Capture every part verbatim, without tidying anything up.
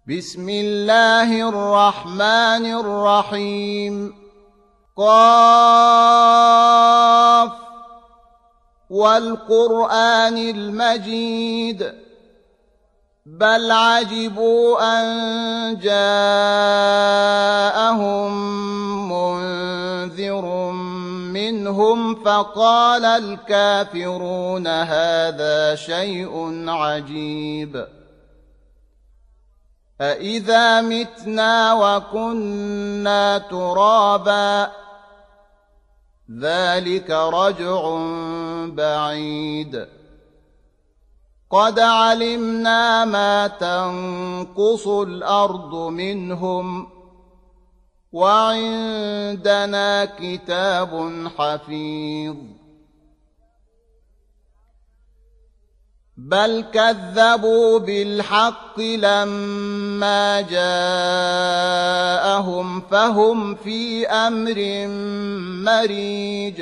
بسم الله الرحمن الرحيم. قاف والقرآن المجيد بل عجبوا أن جاءهم منذر منهم فقال الكافرون هذا شيء عجيب أإذا متنا وكنا ترابا ذلك رجع بعيد قد علمنا ما تنقص الأرض منهم وعندنا كتاب حفيظ بل كذبوا بالحق لما جاءهم فهم في أمر مريج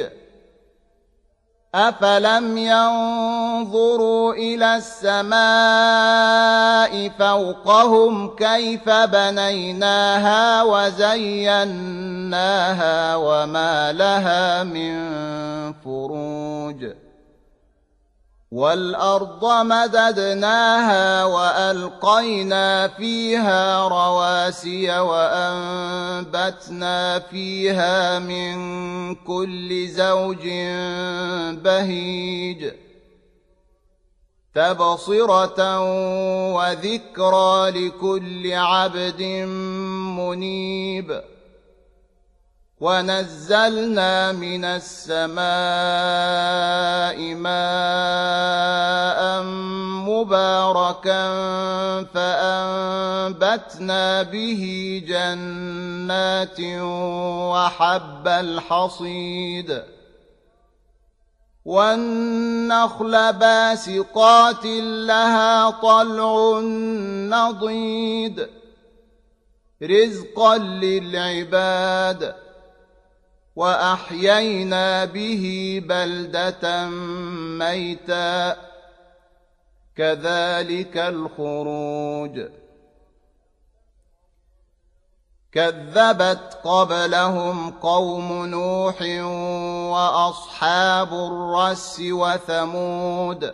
أفلم ينظروا إلى السماء فوقهم كيف بنيناها وزيناها وما لها من فروج والأرض مددناها وألقينا فيها رواسي وأنبتنا فيها من كل زوج بهيج تبصرة وذكرى لكل عبد منيب ونزلنا من السماء ماء مباركا فأنبتنا به جنات وحب الحصيد والنخل باسقات لها طلع نضيد رزقا للعباد وأحيينا به بلدة ميتا كذلك الخروج كذبت قبلهم قوم نوح وأصحاب الرس وثمود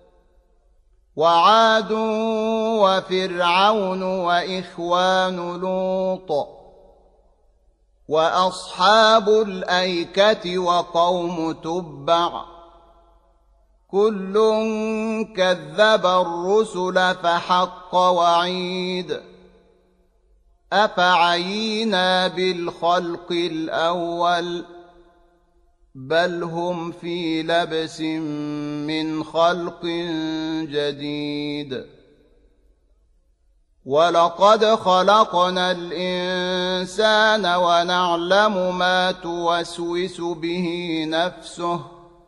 وعاد وفرعون وإخوان لوط وأصحاب الأيكة وقوم تبع كل كذب الرسل فحق وعيد أفعينا بالخلق الأول بل هم في لبس من خلق جديد ولقد خلقنا الإنسان ونعلم ما توسوس به نفسه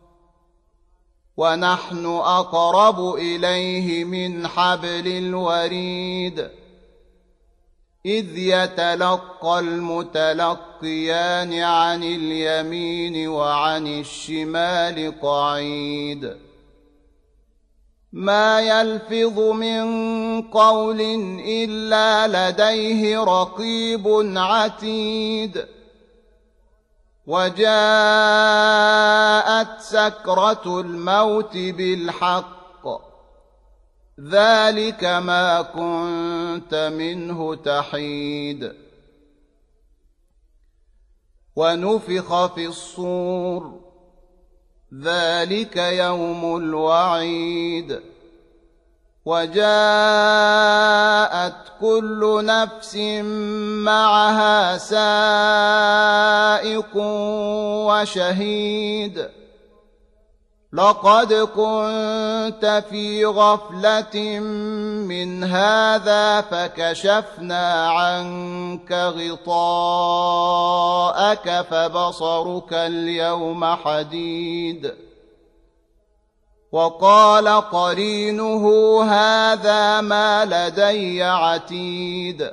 ونحن أقرب إليه من حبل الوريد إذ يتلقى المتلقيان عن اليمين وعن الشمال قعيد ما يلفظ من قول إلا لديه رقيب عتيد وجاءت سكرة الموت بالحق ذلك ما كنت منه تحيد ونفخ في الصور ذلك يوم الوعيد وجاءت كل نفس معها سائق وشهيد لقد كنت في غفلة من هذا فكشفنا عنك غطاءك فبصرك اليوم حديد وقال قرينه هذا ما لدي عتيد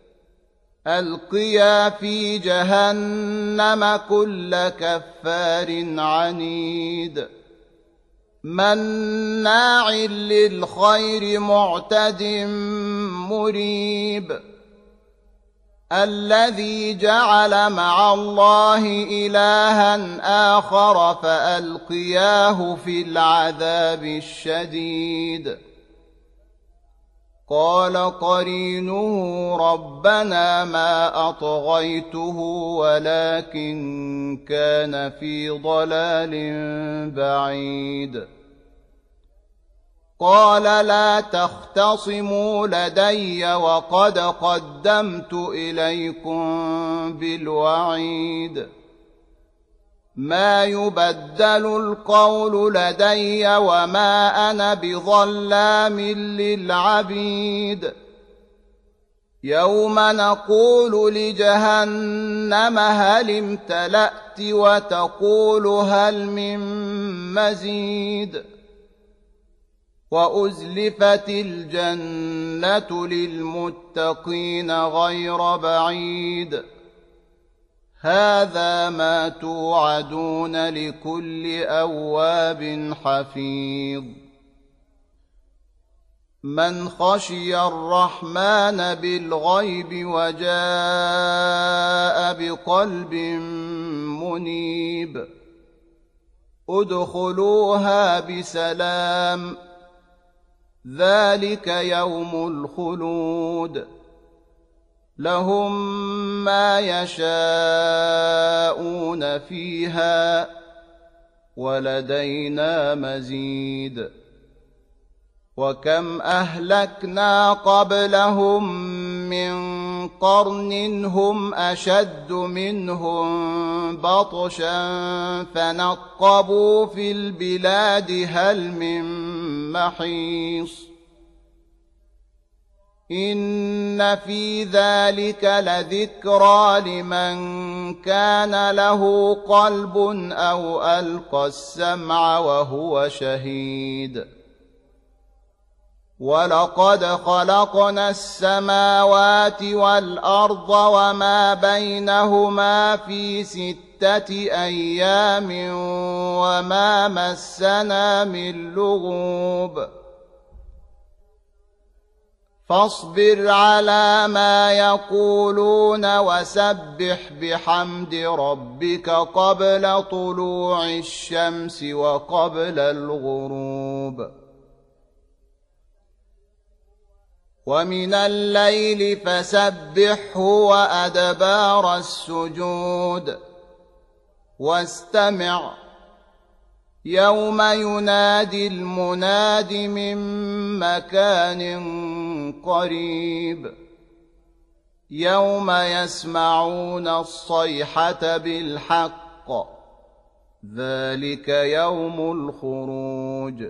ألقيا في جهنم كل كفار عنيد مناع للخير معتد مريب الذي جعل مع الله إلها آخر فألقياه في العذاب الشديد قال قرينه ربنا ما أطغيته ولكن كان في ضلال بعيد قال لا تختصموا لدي وقد قدمت إليكم بالوعيد ما يبدل القول لدي وما أنا بظلام للعبيد يوم نقول لجهنم هل امتلأت وتقول هل من مزيد وأزلفت الجنة للمتقين غير بعيد هذا ما توعدون لكل أواب حفيظ من خشي الرحمن بالغيب وجاء بقلب منيب ادخلوها بسلام ذلك يوم الخلود لهم ما يشاءون فيها ولدينا مزيد وكم أهلكنا قبلهم من قرن هم أشد منهم بطشا فنقبوا في البلاد هل من محيص إن في ذلك لذكرى لمن كان له قلب أو ألقى السمع وهو شهيد ولقد خلقنا السماوات والأرض وما بينهما في ستة أيام وما مسنا من لغوب فاصبر على ما يقولون وسبح بحمد ربك قبل طلوع الشمس وقبل الغروب ومن الليل فسبحه وأدبار السجود واستمع يوم ينادي المناد من مكان قريب يوم يسمعون الصيحة بالحق ذلك يوم الخروج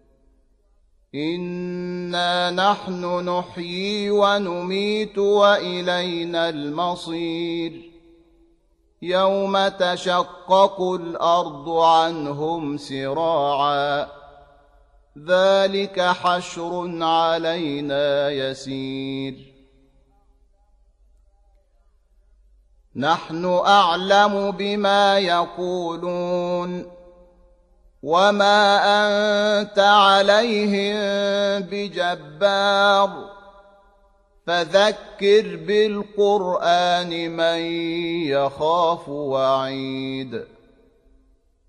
إنا نحن نحيي ونميت وإلينا المصير يوم تشقق الأرض عنهم سراعا ذلك حشر علينا يسير نحن أعلم بما يقولون وما أنت عليهم بجبار فذكر بالقرآن من يخاف وعيد